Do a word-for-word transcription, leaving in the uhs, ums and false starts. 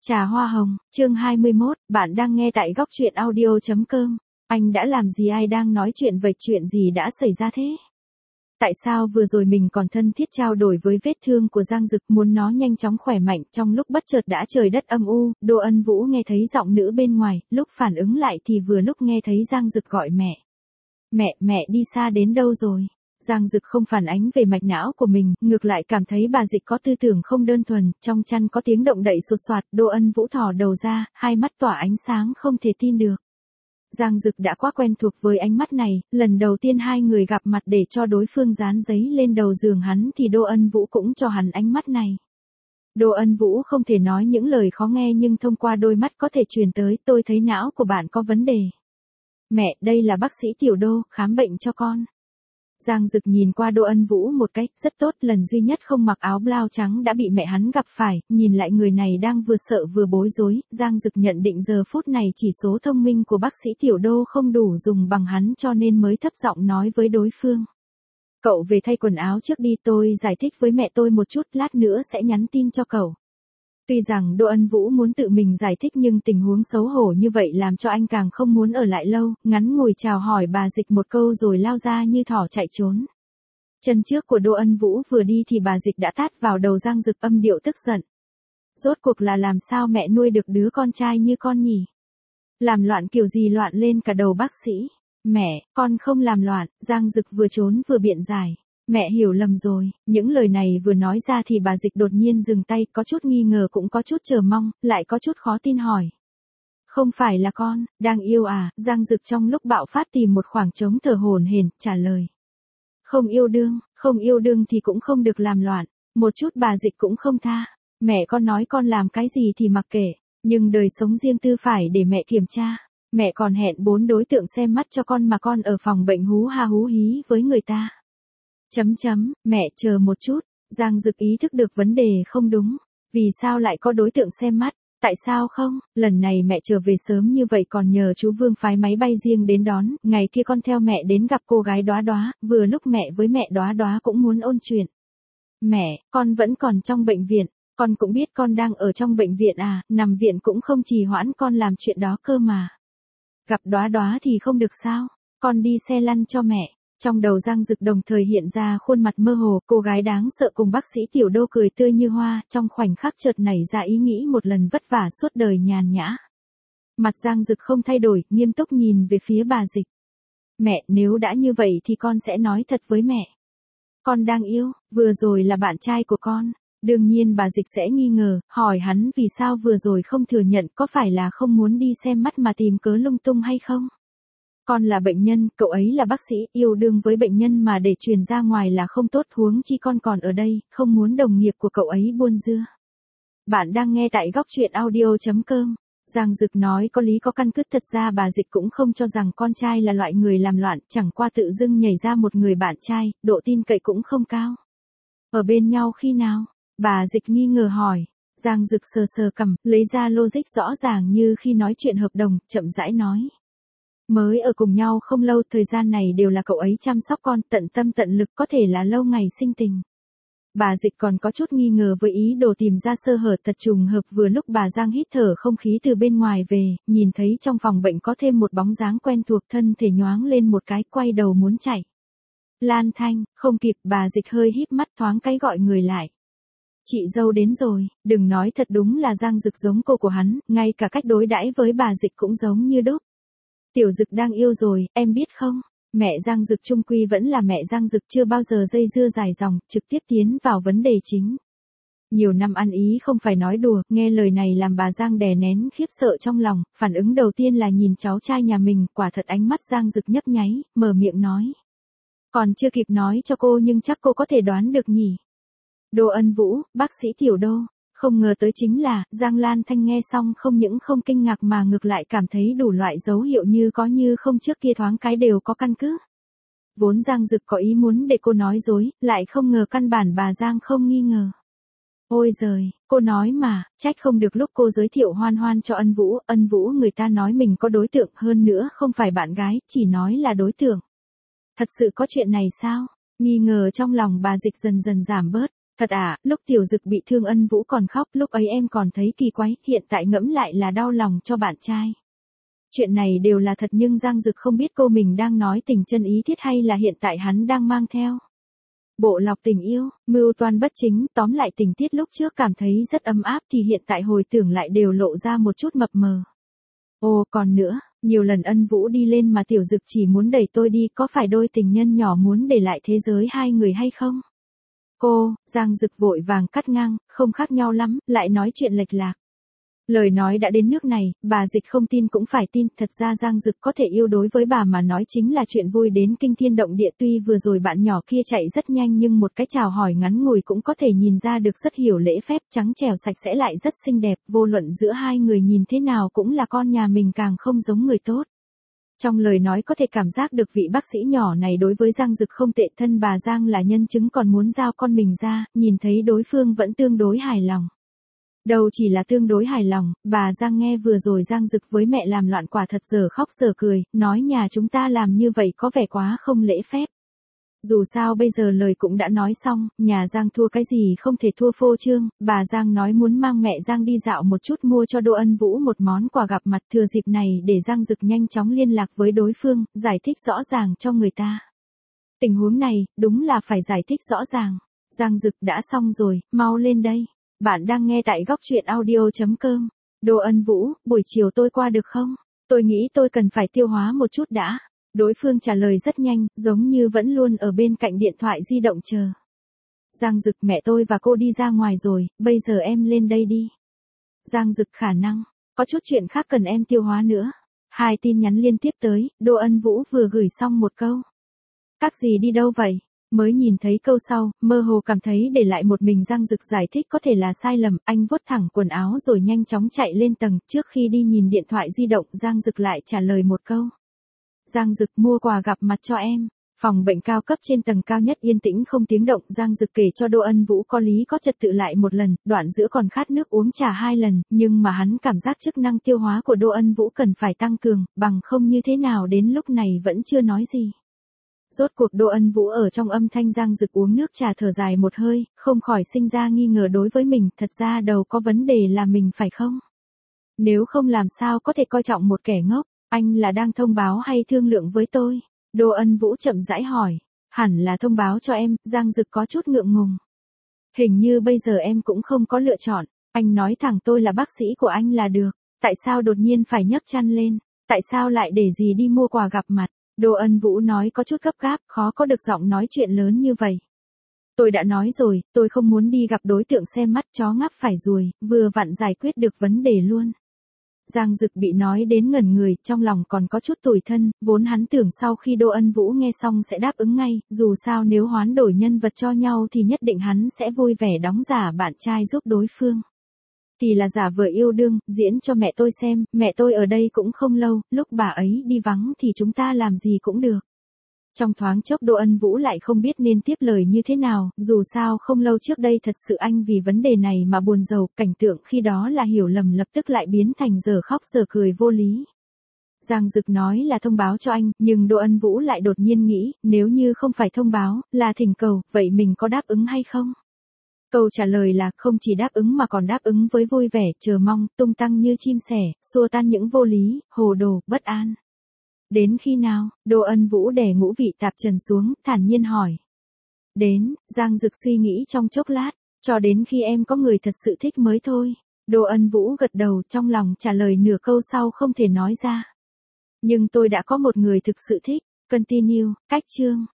Trà hoa hồng, chương hai mươi mốt, bạn đang nghe tại góc truyện audio chấm com. Anh đã làm gì, ai đang nói chuyện vậy, chuyện gì đã xảy ra thế? Tại sao vừa rồi mình còn thân thiết trao đổi với vết thương của Giang Dực, muốn nó nhanh chóng khỏe mạnh, trong lúc bất chợt đã trời đất âm u, Đô Ân Vũ nghe thấy giọng nữ bên ngoài, lúc phản ứng lại thì vừa lúc nghe thấy Giang Dực gọi mẹ. Mẹ, mẹ đi xa đến đâu rồi? Giang Dực không phản ánh về mạch não của mình, ngược lại cảm thấy bà Dịch có tư tưởng không đơn thuần, trong chăn có tiếng động đậy sột soạt, Đô Ân Vũ thò đầu ra, hai mắt tỏa ánh sáng không thể tin được. Giang Dực đã quá quen thuộc với ánh mắt này, lần đầu tiên hai người gặp mặt để cho đối phương dán giấy lên đầu giường hắn thì Đô Ân Vũ cũng cho hắn ánh mắt này. Đô Ân Vũ không thể nói những lời khó nghe nhưng thông qua đôi mắt có thể truyền tới, tôi thấy não của bạn có vấn đề. Mẹ, đây là bác sĩ Tiểu Đô, khám bệnh cho con. Giang Dực nhìn qua Đô Ân Vũ một cách, rất tốt, lần duy nhất không mặc áo blau trắng đã bị mẹ hắn gặp phải, nhìn lại người này đang vừa sợ vừa bối rối, Giang Dực nhận định giờ phút này chỉ số thông minh của bác sĩ Tiểu Đô không đủ dùng bằng hắn cho nên mới thấp giọng nói với đối phương. Cậu về thay quần áo trước đi, tôi giải thích với mẹ tôi một chút, lát nữa sẽ nhắn tin cho cậu. Tuy rằng Đô Ân Vũ muốn tự mình giải thích nhưng tình huống xấu hổ như vậy làm cho anh càng không muốn ở lại lâu, ngắn ngủi chào hỏi bà Dịch một câu rồi lao ra như thỏ chạy trốn. Chân trước của Đô Ân Vũ vừa đi thì bà Dịch đã tát vào đầu Giang Dực, âm điệu tức giận. Rốt cuộc là làm sao mẹ nuôi được đứa con trai như con nhỉ? Làm loạn kiểu gì loạn lên cả đầu bác sĩ? Mẹ, con không làm loạn, Giang Dực vừa trốn vừa biện giải. Mẹ hiểu lầm rồi, những lời này vừa nói ra thì bà Dịch đột nhiên dừng tay, có chút nghi ngờ cũng có chút chờ mong, lại có chút khó tin hỏi. Không phải là con, đang yêu à? Giang Dực trong lúc bạo phát tìm một khoảng trống thở hổn hển, trả lời. Không yêu đương, không yêu đương thì cũng không được làm loạn, một chút bà Dịch cũng không tha. Mẹ con nói con làm cái gì thì mặc kệ, nhưng đời sống riêng tư phải để mẹ kiểm tra. Mẹ còn hẹn bốn đối tượng xem mắt cho con mà con ở phòng bệnh hú ha hú hí với người ta. Chấm chấm, mẹ chờ một chút, Giang Dực ý thức được vấn đề không đúng, vì sao lại có đối tượng xem mắt, tại sao không, lần này mẹ trở về sớm như vậy còn nhờ chú Vương phái máy bay riêng đến đón, ngày kia con theo mẹ đến gặp cô gái Đóa Đóa, vừa lúc mẹ với mẹ Đóa Đóa cũng muốn ôn chuyện. Mẹ, con vẫn còn trong bệnh viện, con cũng biết con đang ở trong bệnh viện à, nằm viện cũng không trì hoãn con làm chuyện đó cơ mà. Gặp Đóa Đóa thì không được sao, con đi xe lăn cho mẹ. Trong đầu Giang Dực đồng thời hiện ra khuôn mặt mơ hồ, cô gái đáng sợ cùng bác sĩ Tiểu Đô cười tươi như hoa, trong khoảnh khắc chợt nảy ra ý nghĩ một lần vất vả suốt đời nhàn nhã. Mặt Giang Dực không thay đổi, nghiêm túc nhìn về phía bà Dịch. Mẹ, nếu đã như vậy thì con sẽ nói thật với mẹ. Con đang yêu, vừa rồi là bạn trai của con. Đương nhiên bà Dịch sẽ nghi ngờ, hỏi hắn vì sao vừa rồi không thừa nhận, có phải là không muốn đi xem mắt mà tìm cớ lung tung hay không? Con là bệnh nhân, cậu ấy là bác sĩ, yêu đương với bệnh nhân mà để truyền ra ngoài là không tốt, huống chi con còn ở đây, không muốn đồng nghiệp của cậu ấy buôn dưa. Bạn đang nghe tại góc truyện audio chấm com. Giang Dực nói có lý có căn cứ, thật ra bà Dịch cũng không cho rằng con trai là loại người làm loạn, chẳng qua tự dưng nhảy ra một người bạn trai, độ tin cậy cũng không cao. Ở bên nhau khi nào? Bà Dịch nghi ngờ hỏi. Giang Dực sờ sờ cằm, lấy ra logic rõ ràng như khi nói chuyện hợp đồng, chậm rãi nói. Mới ở cùng nhau không lâu, thời gian này đều là cậu ấy chăm sóc con, tận tâm tận lực, có thể là lâu ngày sinh tình. Bà Dịch còn có chút nghi ngờ với ý đồ tìm ra sơ hở, thật trùng hợp vừa lúc bà Giang hít thở không khí từ bên ngoài về, nhìn thấy trong phòng bệnh có thêm một bóng dáng quen thuộc, thân thể nhoáng lên một cái, quay đầu muốn chạy. Lan Thanh, không kịp, bà Dịch hơi híp mắt thoáng cái gọi người lại. Chị dâu đến rồi, đừng nói, thật đúng là Giang Dực giống cô của hắn, ngay cả cách đối đãi với bà Dịch cũng giống như đúc. Tiểu Dực đang yêu rồi, em biết không? Mẹ Giang Dực chung quy vẫn là mẹ Giang Dực, chưa bao giờ dây dưa dài dòng, trực tiếp tiến vào vấn đề chính. Nhiều năm ăn ý không phải nói đùa, nghe lời này làm bà Giang đè nén khiếp sợ trong lòng, phản ứng đầu tiên là nhìn cháu trai nhà mình, quả thật ánh mắt Giang Dực nhấp nháy, mở miệng nói. Còn chưa kịp nói cho cô nhưng chắc cô có thể đoán được nhỉ? Đô Ân Vũ, bác sĩ Tiểu Đô. Không ngờ tới chính là, Giang Lan Thanh nghe xong không những không kinh ngạc mà ngược lại cảm thấy đủ loại dấu hiệu như có như không trước kia thoáng cái đều có căn cứ. Vốn Giang Dực có ý muốn để cô nói dối, lại không ngờ căn bản bà Giang không nghi ngờ. Ôi giời, cô nói mà, trách không được lúc cô giới thiệu Hoan Hoan cho Ân Vũ, Ân Vũ người ta nói mình có đối tượng, hơn nữa không phải bạn gái, chỉ nói là đối tượng. Thật sự có chuyện này sao? Nghi ngờ trong lòng bà Dịch dần dần giảm bớt. Thật à, lúc Tiểu Dực bị thương Ân Vũ còn khóc, lúc ấy em còn thấy kỳ quái, hiện tại ngẫm lại là đau lòng cho bạn trai. Chuyện này đều là thật nhưng Giang Dực không biết cô mình đang nói tình chân ý thiết hay là hiện tại hắn đang mang theo bộ lọc tình yêu, mưu toan bất chính, tóm lại tình tiết lúc trước cảm thấy rất ấm áp thì hiện tại hồi tưởng lại đều lộ ra một chút mập mờ. Ồ, còn nữa, nhiều lần Ân Vũ đi lên mà Tiểu Dực chỉ muốn đẩy tôi đi, có phải đôi tình nhân nhỏ muốn để lại thế giới hai người hay không? Cô, Giang Dực vội vàng cắt ngang, không khác nhau lắm, lại nói chuyện lệch lạc. Lời nói đã đến nước này, bà Dịch không tin cũng phải tin, thật ra Giang Dực có thể yêu đối với bà mà nói chính là chuyện vui đến kinh thiên động địa, tuy vừa rồi bạn nhỏ kia chạy rất nhanh nhưng một cái chào hỏi ngắn ngủi cũng có thể nhìn ra được rất hiểu lễ phép, trắng trẻo sạch sẽ lại rất xinh đẹp, vô luận giữa hai người nhìn thế nào cũng là con nhà mình càng không giống người tốt. Trong lời nói có thể cảm giác được vị bác sĩ nhỏ này đối với Giang Dực không tệ, thân bà Giang là nhân chứng còn muốn giao con mình ra, nhìn thấy đối phương vẫn tương đối hài lòng. Đâu chỉ là tương đối hài lòng, bà Giang nghe vừa rồi Giang Dực với mẹ làm loạn quả thật giờ khóc giờ cười, nói nhà chúng ta làm như vậy có vẻ quá không lễ phép. Dù sao bây giờ lời cũng đã nói xong, nhà Giang thua cái gì không thể thua phô trương, bà Giang nói muốn mang mẹ Giang đi dạo một chút mua cho Đỗ Ân Vũ một món quà gặp mặt, thừa dịp này để Giang Dực nhanh chóng liên lạc với đối phương, giải thích rõ ràng cho người ta. Tình huống này, đúng là phải giải thích rõ ràng. Giang Dực đã xong rồi, mau lên đây. Bạn đang nghe tại góc truyện audio chấm com. Đỗ Ân Vũ, buổi chiều tôi qua được không? Tôi nghĩ tôi cần phải tiêu hóa một chút đã. Đối phương trả lời rất nhanh, giống như vẫn luôn ở bên cạnh điện thoại di động chờ. Giang Dực, mẹ tôi và cô đi ra ngoài rồi, bây giờ em lên đây đi. Giang Dực, khả năng, có chút chuyện khác cần em tiêu hóa nữa. Hai tin nhắn liên tiếp tới, Đỗ Ân Vũ vừa gửi xong một câu. Các gì đi đâu vậy? Mới nhìn thấy câu sau, mơ hồ cảm thấy để lại một mình Giang Dực giải thích có thể là sai lầm, anh vuốt thẳng quần áo rồi nhanh chóng chạy lên tầng, trước khi đi nhìn điện thoại di động Giang Dực lại trả lời một câu. Giang Dực, mua quà gặp mặt cho em. Phòng bệnh cao cấp trên tầng cao nhất yên tĩnh không tiếng động, Giang Dực kể cho Đỗ Ân Vũ có lý có trật tự lại một lần, đoạn giữa còn khát nước uống trà hai lần, nhưng mà hắn cảm giác chức năng tiêu hóa của Đỗ Ân Vũ cần phải tăng cường, bằng không như thế nào đến lúc này vẫn chưa nói gì. Rốt cuộc Đỗ Ân Vũ ở trong âm thanh Giang Dực uống nước trà thở dài một hơi, không khỏi sinh ra nghi ngờ đối với mình, thật ra đầu có vấn đề là mình phải không? Nếu không làm sao có thể coi trọng một kẻ ngốc, anh là đang thông báo hay thương lượng với tôi? Đỗ Ân Vũ chậm rãi hỏi, hẳn là thông báo cho em, Giang Dực có chút ngượng ngùng. Hình như bây giờ em cũng không có lựa chọn, anh nói thẳng tôi là bác sĩ của anh là được, tại sao đột nhiên phải nhấc chăn lên, tại sao lại để gì đi mua quà gặp mặt? Đỗ Ân Vũ nói có chút gấp gáp, khó có được giọng nói chuyện lớn như vậy. Tôi đã nói rồi, tôi không muốn đi gặp đối tượng xem mắt chó ngáp phải ruồi, vừa vặn giải quyết được vấn đề luôn. Giang Dực bị nói đến ngẩn người, trong lòng còn có chút tủi thân, vốn hắn tưởng sau khi Đỗ Ân Vũ nghe xong sẽ đáp ứng ngay, dù sao nếu hoán đổi nhân vật cho nhau thì nhất định hắn sẽ vui vẻ đóng giả bạn trai giúp đối phương. Thì là giả vờ yêu đương, diễn cho mẹ tôi xem, mẹ tôi ở đây cũng không lâu, lúc bà ấy đi vắng thì chúng ta làm gì cũng được. Trong thoáng chốc Đỗ Ân Vũ lại không biết nên tiếp lời như thế nào, dù sao không lâu trước đây thật sự anh vì vấn đề này mà buồn rầu, cảnh tượng khi đó là hiểu lầm lập tức lại biến thành giờ khóc giờ cười vô lý. Giang Dực nói là thông báo cho anh, nhưng Đỗ Ân Vũ lại đột nhiên nghĩ, nếu như không phải thông báo, là thỉnh cầu, vậy mình có đáp ứng hay không? Câu trả lời là không chỉ đáp ứng mà còn đáp ứng với vui vẻ, chờ mong, tung tăng như chim sẻ, xua tan những vô lý, hồ đồ, bất an. Đến khi nào? Đỗ Ân Vũ đè ngũ vị tạp trần xuống, thản nhiên hỏi. Đến, Giang Dực suy nghĩ trong chốc lát, cho đến khi em có người thật sự thích mới thôi. Đỗ Ân Vũ gật đầu, trong lòng trả lời nửa câu sau không thể nói ra. Nhưng tôi đã có một người thực sự thích. Continue, cách chương.